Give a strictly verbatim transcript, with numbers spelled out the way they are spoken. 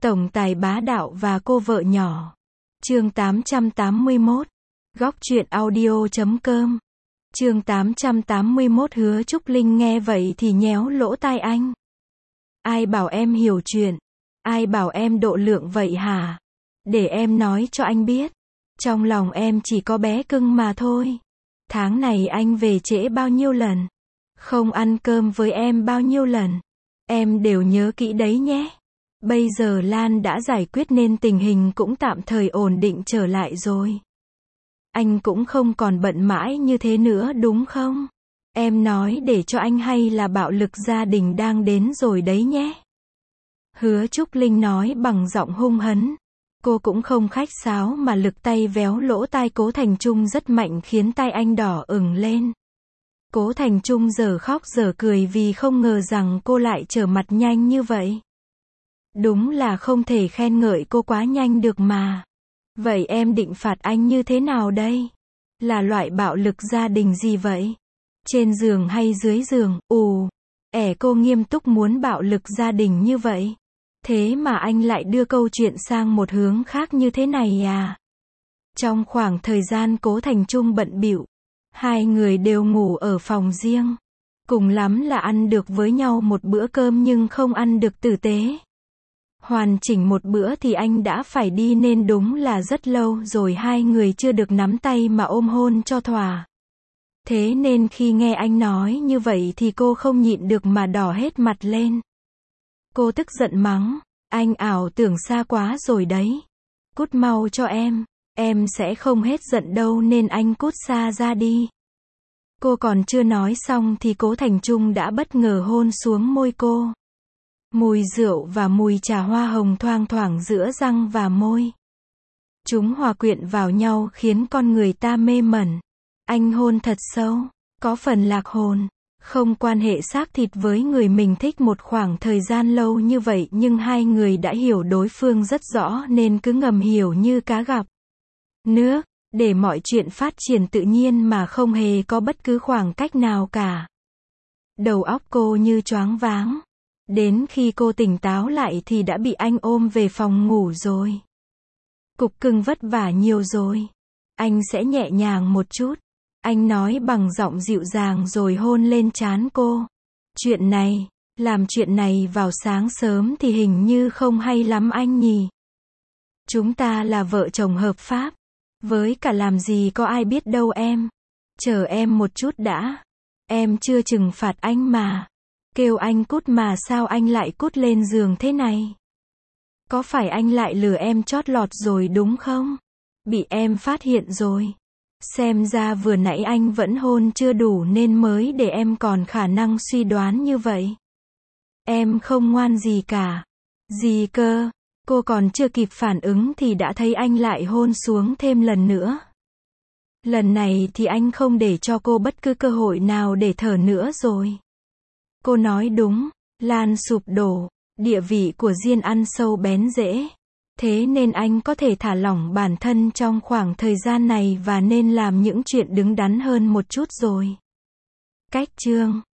Tổng tài bá đạo và cô vợ nhỏ. Chương tám trăm tám mươi mốt. Góc truyện audio chấm com. Chương tám trăm tám mươi mốt. Hứa Trúc Linh nghe vậy thì nhéo lỗ tai anh. Ai bảo em hiểu chuyện? Ai bảo em độ lượng vậy hả? Để em nói cho anh biết. Trong lòng em chỉ có bé cưng mà thôi. Tháng này anh về trễ bao nhiêu lần? Không ăn cơm với em bao nhiêu lần? Em đều nhớ kỹ đấy nhé. Bây giờ Lan đã giải quyết nên tình hình cũng tạm thời ổn định trở lại rồi. Anh cũng không còn bận mãi như thế nữa đúng không? Em nói để cho anh hay là bạo lực gia đình đang đến rồi đấy nhé. Hứa Trúc Linh nói bằng giọng hung hấn. Cô cũng không khách sáo mà lực tay véo lỗ tai Cố Thành Trung rất mạnh khiến tai anh đỏ ửng lên. Cố Thành Trung giờ khóc giờ cười vì không ngờ rằng cô lại trở mặt nhanh như vậy. Đúng là không thể khen ngợi cô quá nhanh được mà. Vậy em định phạt anh như thế nào đây? Là loại bạo lực gia đình gì vậy? Trên giường hay dưới giường? Ù, ẻ cô nghiêm túc muốn bạo lực gia đình như vậy. Thế mà anh lại đưa câu chuyện sang một hướng khác như thế này à? Trong khoảng thời gian Cố Thành Trung bận bịu, hai người đều ngủ ở phòng riêng. Cùng lắm là ăn được với nhau một bữa cơm nhưng không ăn được tử tế. Hoàn chỉnh một bữa thì anh đã phải đi nên đúng là rất lâu rồi hai người chưa được nắm tay mà ôm hôn cho thỏa. Thế nên khi nghe anh nói như vậy thì cô không nhịn được mà đỏ hết mặt lên. Cô tức giận mắng, anh ảo tưởng xa quá rồi đấy. Cút mau cho em, em sẽ không hết giận đâu nên anh cút xa ra đi. Cô còn chưa nói xong thì Cố Thành Trung đã bất ngờ hôn xuống môi cô. Mùi rượu và mùi trà hoa hồng thoang thoảng giữa răng và môi. Chúng hòa quyện vào nhau khiến con người ta mê mẩn. Anh hôn thật sâu, có phần lạc hồn. Không quan hệ xác thịt với người mình thích một khoảng thời gian lâu như vậy nhưng hai người đã hiểu đối phương rất rõ nên cứ ngầm hiểu như cá gặp nước, để mọi chuyện phát triển tự nhiên mà không hề có bất cứ khoảng cách nào cả. Đầu óc cô như choáng váng. Đến khi cô tỉnh táo lại thì đã bị anh ôm về phòng ngủ rồi. Cục cưng vất vả nhiều rồi. Anh sẽ nhẹ nhàng một chút. Anh nói bằng giọng dịu dàng rồi hôn lên trán cô. Chuyện này, làm chuyện này vào sáng sớm thì hình như không hay lắm anh nhỉ. Chúng ta là vợ chồng hợp pháp. Với cả làm gì có ai biết đâu em. Chờ em một chút đã. Em chưa trừng phạt anh mà. Kêu anh cút mà sao anh lại cút lên giường thế này? Có phải anh lại lừa em chót lọt rồi đúng không? Bị em phát hiện rồi. Xem ra vừa nãy anh vẫn hôn chưa đủ nên mới để em còn khả năng suy đoán như vậy. Em không ngoan gì cả. Gì cơ? Cô còn chưa kịp phản ứng thì đã thấy anh lại hôn xuống thêm lần nữa. Lần này thì anh không để cho cô bất cứ cơ hội nào để thở nữa rồi. Cô nói đúng, Lan sụp đổ, địa vị của Diên ăn sâu bén rễ. Thế nên anh có thể thả lỏng bản thân trong khoảng thời gian này và nên làm những chuyện đứng đắn hơn một chút rồi. Cách chương